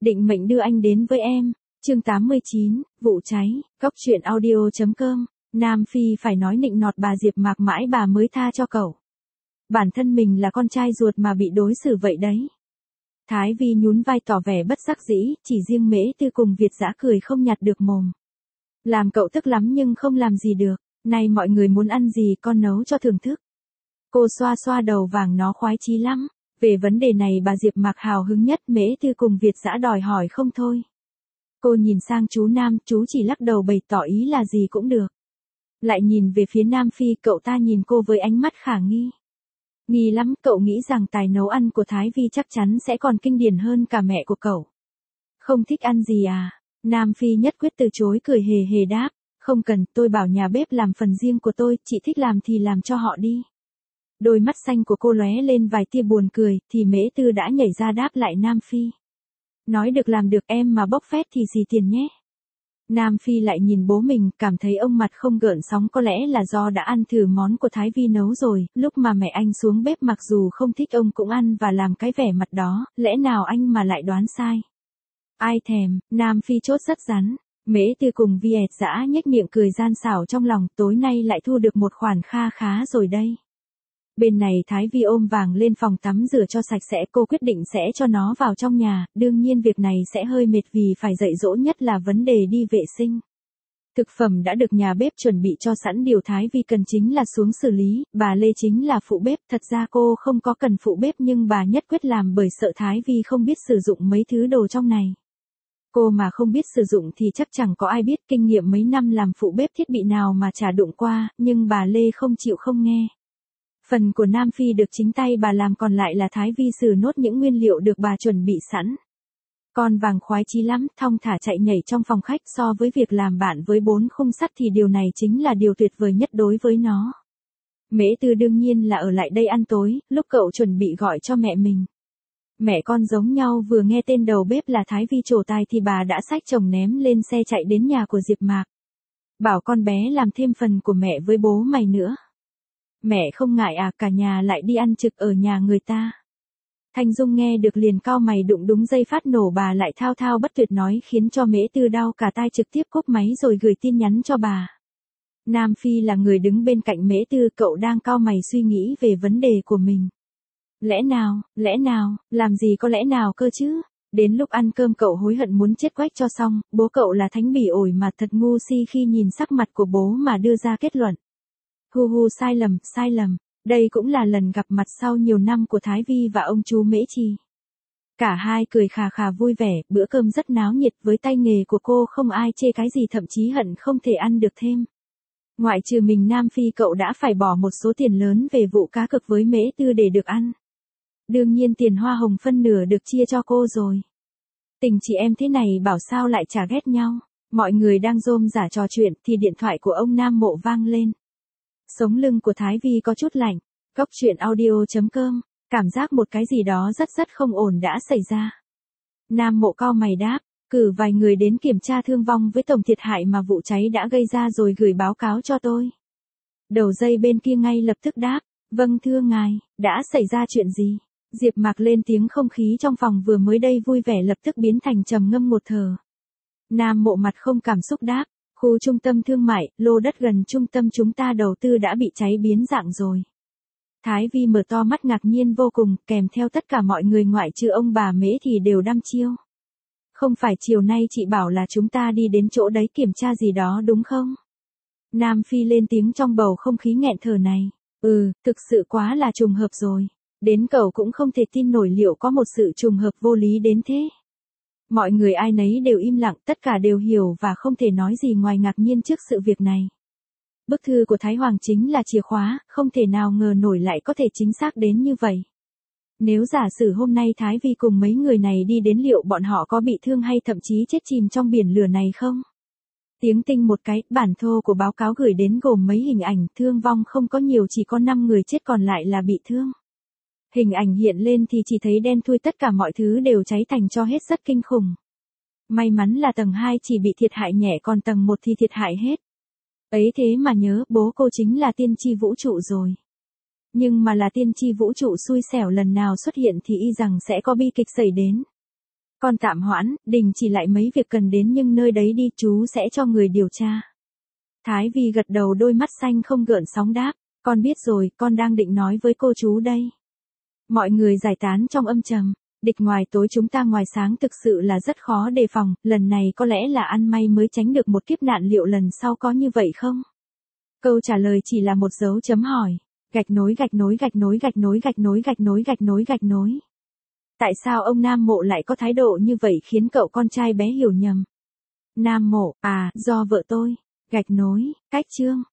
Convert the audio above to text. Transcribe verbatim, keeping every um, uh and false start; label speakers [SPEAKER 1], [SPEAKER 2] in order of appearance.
[SPEAKER 1] định mệnh đưa anh đến với em. Chương tám mươi chín, vụ cháy, Cóc truyện audio chấm com. Nam Phi phải nói nịnh nọt bà Diệp Mạc mãi bà mới tha cho cậu. Bản thân mình là con trai ruột mà bị đối xử vậy đấy. Thái Vi nhún vai tỏ vẻ bất đắc dĩ, chỉ riêng Mễ Tư cùng Việt Dã cười không nhặt được mồm. Làm cậu tức lắm nhưng không làm gì được, nay mọi người muốn ăn gì con nấu cho thưởng thức. Cô xoa xoa đầu vàng nó khoái chí lắm. Về vấn đề này bà Diệp Mạc hào hứng nhất, Mễ Tư cùng Việt Dã đòi hỏi không thôi. Cô nhìn sang chú Nam, chú chỉ lắc đầu bày tỏ ý là gì cũng được. Lại nhìn về phía Nam Phi, cậu ta nhìn cô với ánh mắt khả nghi. Nghi lắm, cậu nghĩ rằng tài nấu ăn của Thái Vi chắc chắn sẽ còn kinh điển hơn cả mẹ của cậu. Không thích ăn gì à? Nam Phi nhất quyết từ chối, cười hề hề đáp. Không cần, tôi bảo nhà bếp làm phần riêng của tôi, chị thích làm thì làm cho họ đi. Đôi mắt xanh của cô lóe lên vài tia buồn cười, thì Mễ Tư đã nhảy ra đáp lại Nam Phi. Nói được làm được, em mà bốc phét thì gì tiền nhé. Nam Phi lại nhìn bố mình, cảm thấy ông mặt không gợn sóng, có lẽ là do đã ăn thử món của Thái Vi nấu rồi, lúc mà mẹ anh xuống bếp mặc dù không thích ông cũng ăn và làm cái vẻ mặt đó, lẽ nào anh mà lại đoán sai. Ai thèm, Nam Phi chốt rất rắn. Mễ Tư cùng Việt Dã nhếch miệng cười gian xảo trong lòng, tối nay lại thu được một khoản kha khá rồi đây. Bên này Thái Vi ôm vàng lên phòng tắm rửa cho sạch sẽ, cô quyết định sẽ cho nó vào trong nhà, đương nhiên việc này sẽ hơi mệt vì phải dạy dỗ, nhất là vấn đề đi vệ sinh. Thực phẩm đã được nhà bếp chuẩn bị cho sẵn, điều Thái Vi cần chính là xuống xử lý, bà Lê chính là phụ bếp, thật ra cô không có cần phụ bếp nhưng bà nhất quyết làm bởi sợ Thái Vi không biết sử dụng mấy thứ đồ trong này. Cô mà không biết sử dụng thì chắc chẳng có ai biết, kinh nghiệm mấy năm làm phụ bếp thiết bị nào mà chả đụng qua, nhưng bà Lê không chịu không nghe. Phần của Nam Phi được chính tay bà làm, còn lại là Thái Vi xử nốt những nguyên liệu được bà chuẩn bị sẵn. Con vàng khoái chí lắm, thong thả chạy nhảy trong phòng khách, so với việc làm bạn với bốn khung sắt thì điều này chính là điều tuyệt vời nhất đối với nó. Mễ Tư đương nhiên là ở lại đây ăn tối, lúc cậu chuẩn bị gọi cho mẹ mình. Mẹ con giống nhau, vừa nghe tên đầu bếp là Thái Vi trổ tài thì bà đã xách chồng ném lên xe chạy đến nhà của Diệp Mạc. Bảo con bé làm thêm phần của mẹ với bố mày nữa. Mẹ không ngại à, cả nhà lại đi ăn trực ở nhà người ta. Thanh Dung nghe được liền cau mày, đụng đúng dây phát nổ bà lại thao thao bất tuyệt nói khiến cho Mễ Tư đau cả tai, trực tiếp cúp máy rồi gửi tin nhắn cho bà. Nam Phi là người đứng bên cạnh Mễ Tư, cậu đang cau mày suy nghĩ về vấn đề của mình. Lẽ nào, lẽ nào, làm gì có lẽ nào cơ chứ? Đến lúc ăn cơm cậu hối hận muốn chết quách cho xong, bố cậu là thánh bỉ ổi mà thật ngu si khi nhìn sắc mặt của bố mà đưa ra kết luận. Hu hu, sai lầm, sai lầm. Đây cũng là lần gặp mặt sau nhiều năm của Thái Vi và ông chú Mễ Trì. Cả hai cười khà khà vui vẻ, bữa cơm rất náo nhiệt, với tay nghề của cô không ai chê cái gì, thậm chí hận không thể ăn được thêm. Ngoại trừ mình Nam Phi, cậu đã phải bỏ một số tiền lớn về vụ cá cược với Mễ Tư để được ăn. Đương nhiên tiền hoa hồng phân nửa được chia cho cô rồi. Tình chị em thế này bảo sao lại chả ghét nhau. Mọi người đang rôm rả trò chuyện thì điện thoại của ông Nam Mộ vang lên. Sống lưng của Thái Vi có chút lạnh. Cóc truyện audio chấm com. Cảm giác một cái gì đó rất rất không ổn đã xảy ra. Nam Mộ cau mày đáp. Cử vài người đến kiểm tra thương vong với tổng thiệt hại mà vụ cháy đã gây ra rồi gửi báo cáo cho tôi. Đầu dây bên kia ngay lập tức đáp. Vâng thưa ngài, đã xảy ra chuyện gì? Diệp Mạc lên tiếng, không khí trong phòng vừa mới đây vui vẻ lập tức biến thành trầm ngâm một thờ. Nam Mộ mặt không cảm xúc đáp. Khu trung tâm thương mại, lô đất gần trung tâm chúng ta đầu tư đã bị cháy biến dạng rồi. Thái Vi mở to mắt ngạc nhiên vô cùng, kèm theo tất cả mọi người ngoại trừ ông bà Mễ thì đều đăm chiêu. Không phải chiều nay chị bảo là chúng ta đi đến chỗ đấy kiểm tra gì đó đúng không? Nam Phi lên tiếng trong bầu không khí nghẹn thở này. Ừ, thực sự quá là trùng hợp rồi. Đến cậu cũng không thể tin nổi liệu có một sự trùng hợp vô lý đến thế. Mọi người ai nấy đều im lặng, tất cả đều hiểu và không thể nói gì ngoài ngạc nhiên trước sự việc này. Bức thư của Thái Hoàng chính là chìa khóa, không thể nào ngờ nổi lại có thể chính xác đến như vậy. Nếu giả sử hôm nay Thái Vi cùng mấy người này đi đến, liệu bọn họ có bị thương hay thậm chí chết chìm trong biển lửa này không? Tiếng tinh một cái, bản thô của báo cáo gửi đến gồm mấy hình ảnh, thương vong không có nhiều, chỉ có năm người chết còn lại là bị thương. Hình ảnh hiện lên thì chỉ thấy đen thui, tất cả mọi thứ đều cháy thành tro hết, rất kinh khủng. May mắn là tầng hai chỉ bị thiệt hại nhẹ, còn tầng một thì thiệt hại hết. Ấy thế mà nhớ, bố cô chính là tiên tri vũ trụ rồi. Nhưng mà là tiên tri vũ trụ xui xẻo, lần nào xuất hiện thì y rằng sẽ có bi kịch xảy đến. Con tạm hoãn, đình chỉ lại mấy việc cần đến nhưng nơi đấy đi chú sẽ cho người điều tra. Thái Vi gật đầu, đôi mắt xanh không gợn sóng đáp. Con biết rồi, con đang định nói với cô chú đây. Mọi người giải tán trong âm trầm. Địch ngoài tối chúng ta ngoài sáng thực sự là rất khó đề phòng, lần này có lẽ là ăn may mới tránh được một kiếp nạn, liệu lần sau có như vậy không? Câu trả lời chỉ là một dấu chấm hỏi. Gạch nối gạch nối gạch nối gạch nối gạch nối gạch nối gạch nối gạch nối. Tại sao ông Nam Mộ lại có thái độ như vậy khiến cậu con trai bé hiểu nhầm? Nam Mộ, à, do vợ tôi. Gạch nối, cách chương.